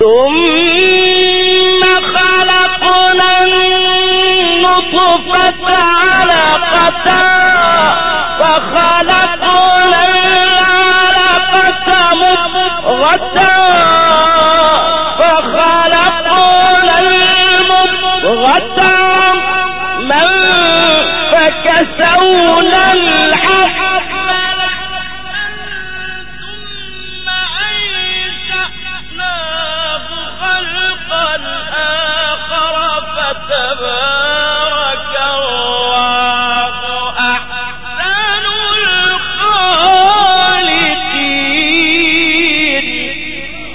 ثم خلقنا النطفة علقة فخلقنا العلقة مضغة فخلقنا المضغة من فكسونا العظم ثم أنشأناه خلقا آخر فتبارك